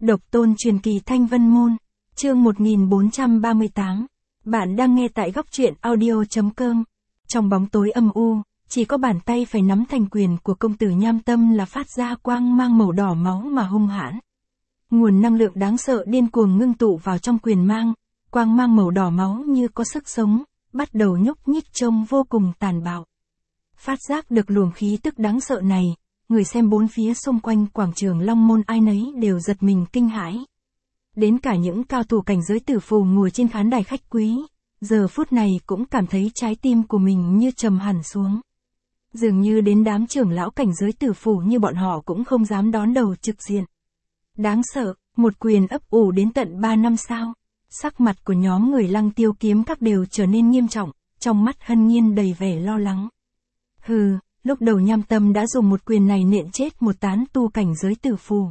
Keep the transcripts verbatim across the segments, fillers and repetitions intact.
Độc tôn truyền kỳ Thanh Vân Môn, chương một nghìn bốn trăm ba mươi tám. Bạn đang nghe tại góc truyện audio.com. Trong bóng tối âm u, chỉ có bàn tay phải nắm thành quyền của công tử Nham Tâm là phát ra quang mang màu đỏ máu mà hung hãn. Nguồn năng lượng đáng sợ điên cuồng ngưng tụ vào trong quyền mang, quang mang màu đỏ máu như có sức sống, bắt đầu nhúc nhích trông vô cùng tàn bạo. Phát giác được luồng khí tức đáng sợ này, người xem bốn phía xung quanh quảng trường Long Môn ai nấy đều giật mình kinh hãi. Đến cả những cao thủ cảnh giới tử phù ngồi trên khán đài khách quý, giờ phút này cũng cảm thấy trái tim của mình như trầm hẳn xuống. Dường như đến đám trưởng lão cảnh giới tử phù như bọn họ cũng không dám đón đầu trực diện. Đáng sợ, một quyền ấp ủ đến tận ba năm sao. Sắc mặt của nhóm người Lăng Tiêu kiếm các đều trở nên nghiêm trọng, trong mắt Hân Nhiên đầy vẻ lo lắng. Hừ, lúc đầu Nham Tâm đã dùng một quyền này nện chết một tán tu cảnh giới tử phù.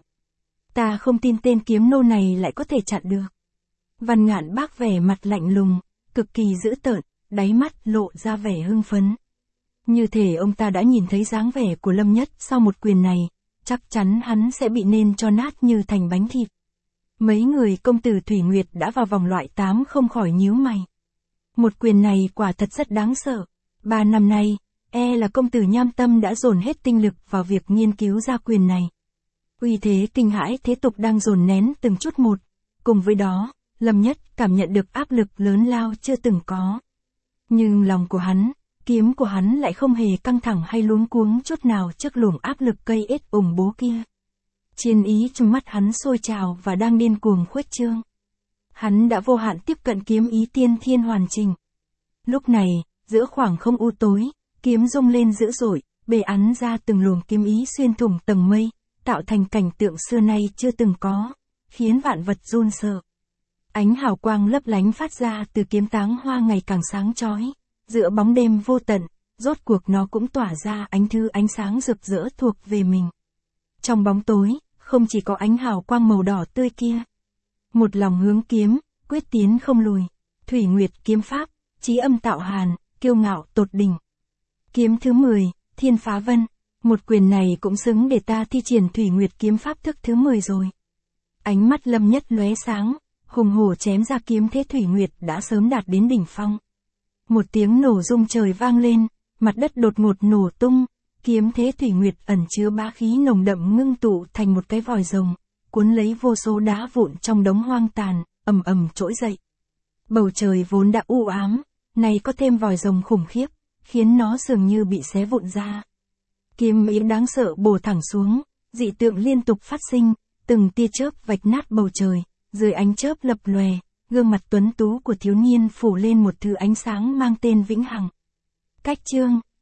Ta không tin tên kiếm nô này lại có thể chặn được. Văn Ngạn Bác vẻ mặt lạnh lùng, cực kỳ dữ tợn, đáy mắt lộ ra vẻ hưng phấn. Như thể ông ta đã nhìn thấy dáng vẻ của Lâm Nhất sau một quyền này, chắc chắn hắn sẽ bị nện cho nát như thành bánh thịt. Mấy người công tử Thủy Nguyệt đã vào vòng loại tám không khỏi nhíu mày. Một quyền này quả thật rất đáng sợ. Ba năm nay, e là công tử Nham Tâm đã dồn hết tinh lực vào việc nghiên cứu ra quyền này. Uy thế kinh hãi thế tục đang dồn nén từng chút một. Cùng với đó, Lâm Nhất cảm nhận được áp lực lớn lao chưa từng có. Nhưng lòng của hắn, kiếm của hắn lại không hề căng thẳng hay luống cuống chút nào trước luồng áp lực cây ết ủng bố kia. Chiến ý trong mắt hắn sôi trào và đang điên cuồng khuếch trương. Hắn đã vô hạn tiếp cận kiếm ý tiên thiên hoàn chỉnh. Lúc này, giữa khoảng không u tối, kiếm rung lên dữ dội, bề ắn ra từng luồng kiếm ý xuyên thủng tầng mây, tạo thành cảnh tượng xưa nay chưa từng có, khiến vạn vật run sợ. Ánh hào quang lấp lánh phát ra từ kiếm táng hoa ngày càng sáng chói, giữa bóng đêm vô tận, rốt cuộc nó cũng tỏa ra ánh thứ ánh sáng rực rỡ thuộc về mình. Trong bóng tối, không chỉ có ánh hào quang màu đỏ tươi kia. Một lòng hướng kiếm, quyết tiến không lùi. Thủy Nguyệt kiếm pháp, chí âm tạo hàn, kiêu ngạo tột đỉnh. Kiếm thứ mười, Thiên Phá Vân. Một quyền này cũng xứng để ta thi triển Thủy Nguyệt kiếm pháp thức thứ mười rồi. Ánh mắt Lâm Nhất lóe sáng, hùng hổ chém ra kiếm thế Thủy Nguyệt đã sớm đạt đến đỉnh phong. Một tiếng nổ rung trời vang lên, mặt đất đột ngột nổ tung. Kiếm thế Thủy Nguyệt ẩn chứa bá khí nồng đậm ngưng tụ thành một cái vòi rồng, cuốn lấy vô số đá vụn trong đống hoang tàn, ầm ầm trỗi dậy. Bầu trời vốn đã u ám, nay có thêm vòi rồng khủng khiếp, khiến nó dường như bị xé vụn ra. Kiếm ý đáng sợ bổ thẳng xuống, dị tượng liên tục phát sinh, từng tia chớp vạch nát bầu trời, dưới ánh chớp lập lòe, gương mặt tuấn tú của thiếu niên phủ lên một thứ ánh sáng mang tên vĩnh hằng. Cách chương